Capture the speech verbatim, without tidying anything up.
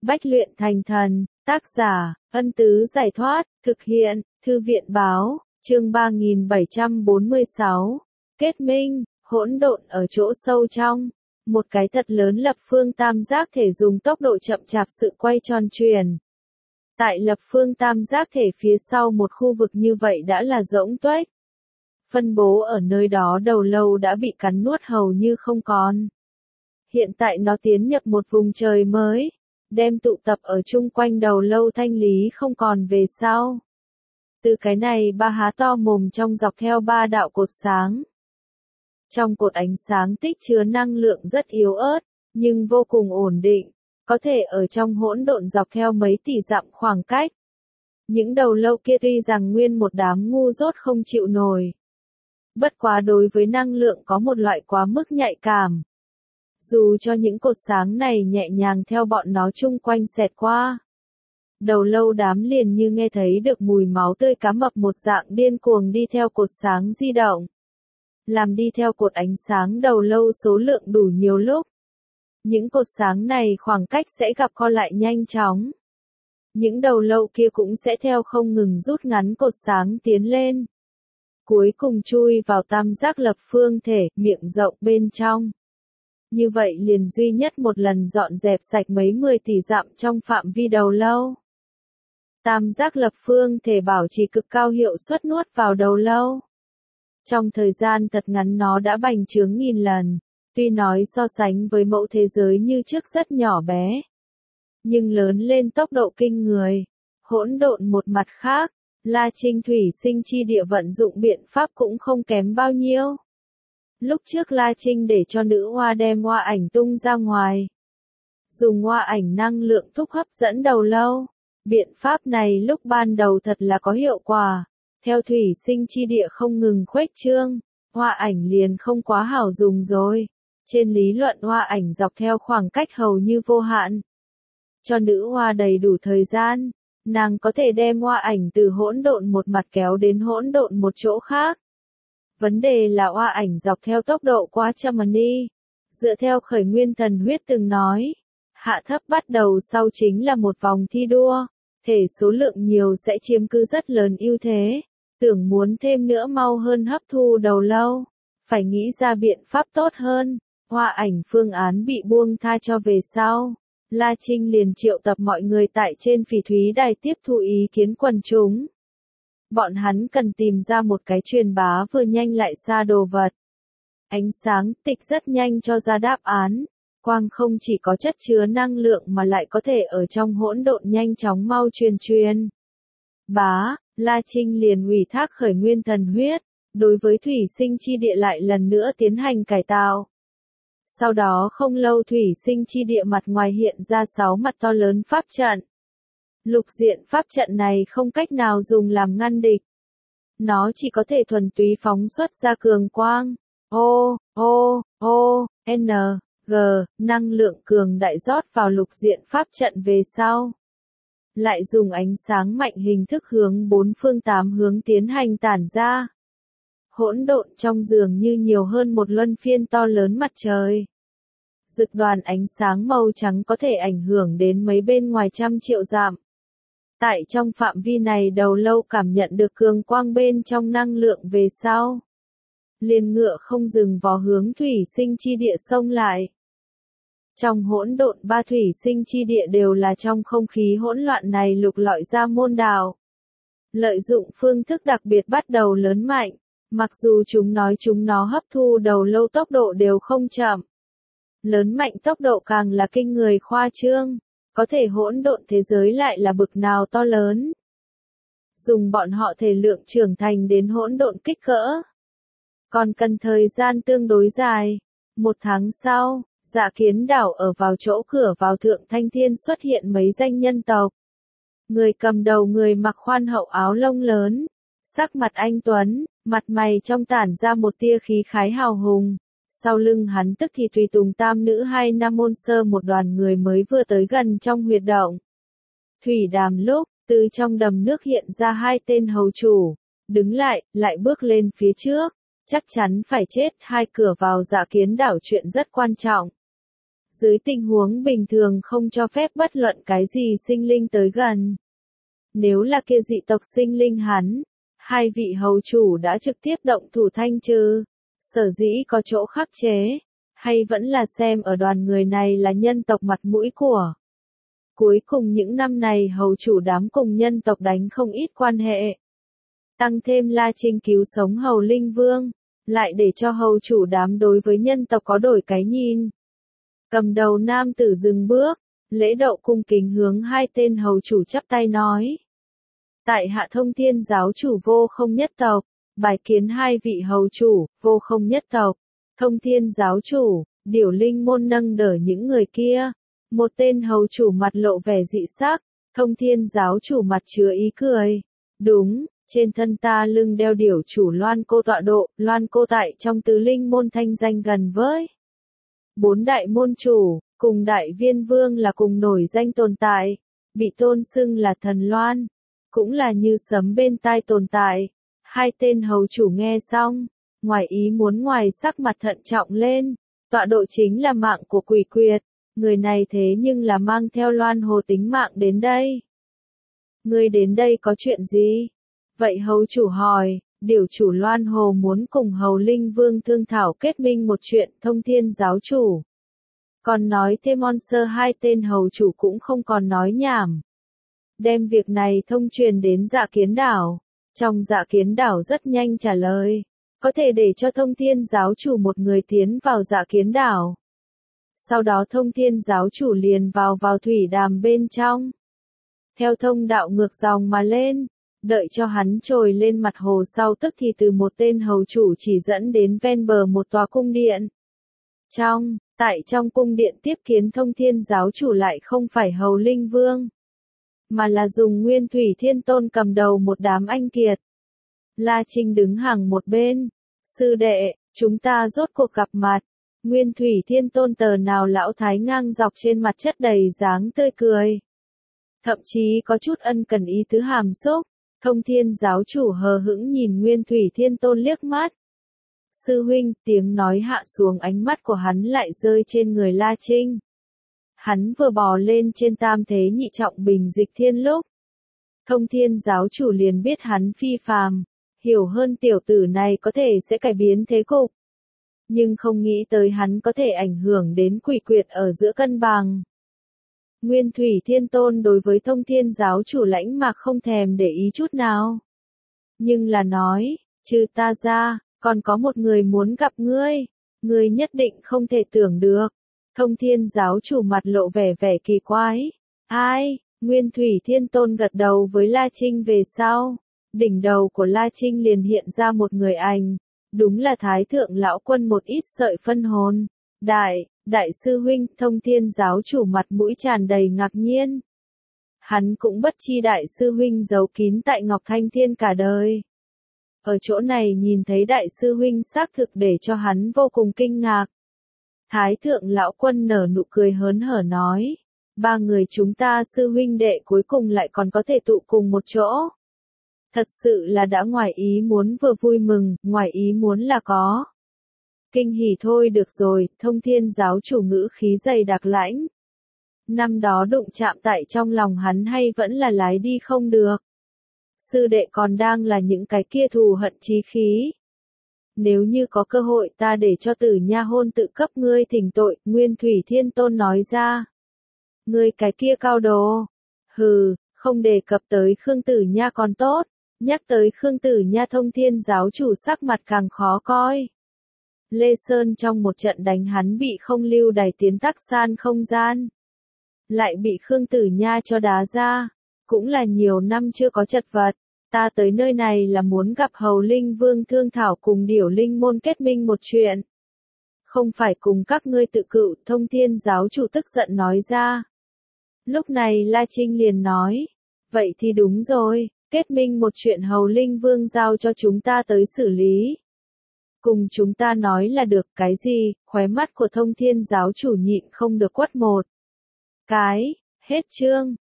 Bách luyện thành thần, tác giả, Ân Tứ Giải Thoát, thực hiện, Thư viện Báo, chương ba nghìn bảy trăm bốn mươi sáu. Kết minh, hỗn độn ở chỗ sâu trong. Một cái thật lớn lập phương tam giác thể dùng tốc độ chậm chạp sự quay tròn chuyển. Tại lập phương tam giác thể phía sau một khu vực như vậy đã là rỗng tuếch. Phân bố ở nơi đó đầu lâu đã bị cắn nuốt hầu như không còn. Hiện tại nó tiến nhập một vùng trời mới, đem tụ tập ở chung quanh đầu lâu thanh lý không còn về sau. Từ cái này ba há to mồm trong dọc theo ba đạo cột sáng. Trong cột ánh sáng tích chứa năng lượng rất yếu ớt, nhưng vô cùng ổn định, có thể ở trong hỗn độn dọc theo mấy tỷ dặm khoảng cách. Những đầu lâu kia tuy rằng nguyên một đám ngu dốt không chịu nổi. Bất quá đối với năng lượng có một loại quá mức nhạy cảm. Dù cho những cột sáng này nhẹ nhàng theo bọn nó chung quanh xẹt qua. Đầu lâu đám liền như nghe thấy được mùi máu tươi cá mập một dạng điên cuồng đi theo cột sáng di động. Làm đi theo cột ánh sáng đầu lâu số lượng đủ nhiều lúc. Những cột sáng này khoảng cách sẽ gặp co lại nhanh chóng. Những đầu lâu kia cũng sẽ theo không ngừng rút ngắn cột sáng tiến lên. Cuối cùng chui vào tam giác lập phương thể, miệng rộng bên trong. Như vậy liền duy nhất một lần dọn dẹp sạch mấy mười tỷ dặm trong phạm vi đầu lâu. Tam giác lập phương thể bảo trì cực cao hiệu suất nuốt vào đầu lâu. Trong thời gian thật ngắn nó đã bành trướng nghìn lần, tuy nói so sánh với mẫu thế giới như trước rất nhỏ bé. Nhưng lớn lên tốc độ kinh người, hỗn độn một mặt khác, La Trinh thủy sinh chi địa vận dụng biện pháp cũng không kém bao nhiêu. Lúc trước La Trinh để cho nữ hoa đem hoa ảnh tung ra ngoài. Dùng hoa ảnh năng lượng thúc hấp dẫn đầu lâu. Biện pháp này lúc ban đầu thật là có hiệu quả. Theo thủy sinh chi địa không ngừng khuếch trương, hoa ảnh liền không quá hảo dùng rồi. Trên lý luận hoa ảnh dọc theo khoảng cách hầu như vô hạn. Cho nữ hoa đầy đủ thời gian, nàng có thể đem hoa ảnh từ hỗn độn một mặt kéo đến hỗn độn một chỗ khác. Vấn đề là hoa ảnh dọc theo tốc độ quá chậm đi. Dựa theo khởi nguyên thần huyết từng nói, hạ thấp bắt đầu sau chính là một vòng thi đua, thể số lượng nhiều sẽ chiếm cứ rất lớn ưu thế, tưởng muốn thêm nữa mau hơn hấp thu đầu lâu, phải nghĩ ra biện pháp tốt hơn. Hoa ảnh phương án bị buông tha cho về sau, La Trinh liền triệu tập mọi người tại trên phỉ thúy đài tiếp thu ý kiến quần chúng. Bọn hắn cần tìm ra một cái truyền bá vừa nhanh lại xa đồ vật. Ánh sáng tịch rất nhanh cho ra đáp án. Quang không chỉ có chất chứa năng lượng mà lại có thể ở trong hỗn độn nhanh chóng mau truyền truyền. Bá, La Trinh liền ủy thác khởi nguyên thần huyết, đối với thủy sinh chi địa lại lần nữa tiến hành cải tạo. Sau đó không lâu thủy sinh chi địa mặt ngoài hiện ra sáu mặt to lớn pháp trận. Lục diện pháp trận này không cách nào dùng làm ngăn địch. Nó chỉ có thể thuần túy phóng xuất ra cường quang. O, O, O, N, G, năng lượng cường đại rót vào lục diện pháp trận về sau. Lại dùng ánh sáng mạnh hình thức hướng bốn phương tám hướng tiến hành tản ra. Hỗn độn trong dường như nhiều hơn một luân phiên to lớn mặt trời. Dực đoàn ánh sáng màu trắng có thể ảnh hưởng đến mấy bên ngoài trăm triệu dặm. Tại trong phạm vi này đầu lâu cảm nhận được cường quang bên trong năng lượng về sau. Liền ngựa không dừng vó hướng thủy sinh chi địa xông lại. Trong hỗn độn ba thủy sinh chi địa đều là trong không khí hỗn loạn này lục lọi ra môn đạo. Lợi dụng phương thức đặc biệt bắt đầu lớn mạnh, mặc dù chúng nói chúng nó hấp thu đầu lâu tốc độ đều không chậm. Lớn mạnh tốc độ càng là kinh người khoa trương. Có thể hỗn độn thế giới lại là bực nào to lớn. Dùng bọn họ thể lượng trưởng thành đến hỗn độn kích cỡ. Còn cần thời gian tương đối dài. Một tháng sau, Dạ Kiến đảo ở vào chỗ cửa vào Thượng Thanh Thiên xuất hiện mấy danh nhân tộc. Người cầm đầu người mặc khoan hậu áo lông lớn. Sắc mặt anh tuấn, mặt mày trong tản ra một tia khí khái hào hùng. Sau lưng hắn tức thì tùy tùng tam nữ hai nam môn sơ một đoàn người mới vừa tới gần trong huyệt động. Thủy Đàm lúc, từ trong đầm nước hiện ra hai tên hầu chủ, đứng lại, lại bước lên phía trước, chắc chắn phải chết hai cửa vào Dạ Kiến đảo chuyện rất quan trọng. dưới tình huống bình thường không cho phép bất luận cái gì sinh linh tới gần. Nếu là kia dị tộc sinh linh hắn, hai vị hầu chủ đã trực tiếp động thủ thanh trừ, sở dĩ có chỗ khắc chế, hay vẫn là xem ở đoàn người này là nhân tộc mặt mũi của. Cuối cùng những năm này hầu chủ đám cùng nhân tộc đánh không ít quan hệ. Tăng thêm La Trinh cứu sống hầu linh vương, lại để cho hầu chủ đám đối với nhân tộc có đổi cái nhìn. Cầm đầu nam tử dừng bước, lễ độ cung kính hướng hai tên hầu chủ chắp tay nói. Tại hạ Thông Thiên giáo chủ Vô Không nhất tộc, bài kiến hai vị hầu chủ, Vô Không nhất tộc. Thông Thiên giáo chủ, Điểu Linh môn nâng đỡ những người kia. Một tên hầu chủ mặt lộ vẻ dị sắc, Thông Thiên giáo chủ mặt chứa ý cười. Đúng, trên thân ta lưng đeo điểu chủ Loan cô tọa độ, Loan cô tại trong tứ linh môn thanh danh gần với. Bốn đại môn chủ, cùng đại viên vương là cùng nổi danh tồn tại, bị tôn xưng là thần Loan, cũng là như sấm bên tai tồn tại. Hai tên hầu chủ nghe xong, ngoài ý muốn ngoài sắc mặt thận trọng lên, tọa độ chính là mạng của quỷ quyệt, người này thế nhưng là mang theo Loan Hồ tính mạng đến đây. Ngươi đến đây có chuyện gì? Vậy hầu chủ hỏi, điểu chủ Loan Hồ muốn cùng hầu linh vương thương thảo kết minh một chuyện. Thông Thiên giáo chủ còn nói thêm Monster hai tên hầu chủ cũng không còn nói nhảm. Đem việc này thông truyền đến Dạ Kiến đảo. Trong Dạ Kiến đảo rất nhanh trả lời, có thể để cho Thông Thiên giáo chủ một người tiến vào Dạ Kiến đảo. Sau đó Thông Thiên giáo chủ liền vào vào thủy đàm bên trong. Theo thông đạo ngược dòng mà lên, đợi cho hắn trồi lên mặt hồ sau tức thì từ một tên hầu chủ chỉ dẫn đến ven bờ một tòa cung điện. Trong, tại trong cung điện tiếp kiến Thông Thiên giáo chủ lại không phải hầu linh vương, mà là dùng Nguyên Thủy Thiên Tôn cầm đầu một đám anh kiệt. La Trinh đứng hàng một bên, sư đệ, chúng ta rốt cuộc gặp mặt. Nguyên Thủy Thiên Tôn tờ nào lão thái ngang dọc trên mặt chất đầy dáng tươi cười. Thậm chí có chút ân cần ý tứ hàm xúc. Thông Thiên giáo chủ hờ hững nhìn Nguyên Thủy Thiên Tôn liếc mắt. Sư huynh, tiếng nói hạ xuống, ánh mắt của hắn lại rơi trên người La Trinh. Hắn vừa bò lên trên tam thế nhị trọng bình dịch thiên lúc. Thông Thiên giáo chủ liền biết hắn phi phàm, hiểu hơn tiểu tử này có thể sẽ cải biến thế cục. Nhưng không nghĩ tới hắn có thể ảnh hưởng đến quỷ quyệt ở giữa cân bằng. Nguyên Thủy Thiên Tôn đối với Thông Thiên giáo chủ lãnh mạc không thèm để ý chút nào. Nhưng là nói, trừ ta ra, còn có một người muốn gặp ngươi, ngươi nhất định không thể tưởng được. Thông Thiên giáo chủ mặt lộ vẻ vẻ kỳ quái. Ai? Nguyên Thủy Thiên Tôn gật đầu với La Trinh về sau. Đỉnh đầu của La Trinh liền hiện ra một người ảnh. Đúng là Thái Thượng Lão Quân một ít sợi phân hồn. Đại, đại sư huynh. Thông Thiên giáo chủ mặt mũi tràn đầy ngạc nhiên. Hắn cũng bất chi đại sư huynh giấu kín tại Ngọc Thanh Thiên cả đời. Ở chỗ này nhìn thấy đại sư huynh xác thực để cho hắn vô cùng kinh ngạc. Thái Thượng Lão Quân nở nụ cười hớn hở nói, ba người chúng ta sư huynh đệ cuối cùng lại còn có thể tụ cùng một chỗ. Thật sự là đã ngoài ý muốn vừa vui mừng, ngoài ý muốn là có. Kinh hỉ thôi được rồi. Thông Thiên giáo chủ ngữ khí dày đặc lãnh. Năm đó đụng chạm tại trong lòng hắn hay vẫn là lái đi không được. Sư đệ còn đang là những cái kia thù hận chí khí. Nếu như có cơ hội ta để cho Tử Nha hôn tự cấp ngươi thỉnh tội. Nguyên Thủy Thiên Tôn nói ra. Ngươi cái kia cao đồ. Hừ, không đề cập tới Khương Tử Nha còn tốt. Nhắc tới Khương Tử Nha, Thông Thiên giáo chủ sắc mặt càng khó coi. Lê Sơn trong một trận đánh hắn bị không lưu đày tiến tắc san không gian. Lại bị Khương Tử Nha cho đá ra. Cũng là nhiều năm chưa có chật vật. Ta tới nơi này là muốn gặp hầu linh vương thương thảo cùng điểu linh môn kết minh một chuyện. Không phải cùng các ngươi tự cựu. Thông Thiên giáo chủ tức giận nói ra. Lúc này La Trinh liền nói. Vậy thì đúng rồi. Kết minh một chuyện hầu linh vương giao cho chúng ta tới xử lý. Cùng chúng ta nói là được. Cái gì? Khóe mắt của Thông Thiên giáo chủ nhịn không được quất một cái. Hết chương.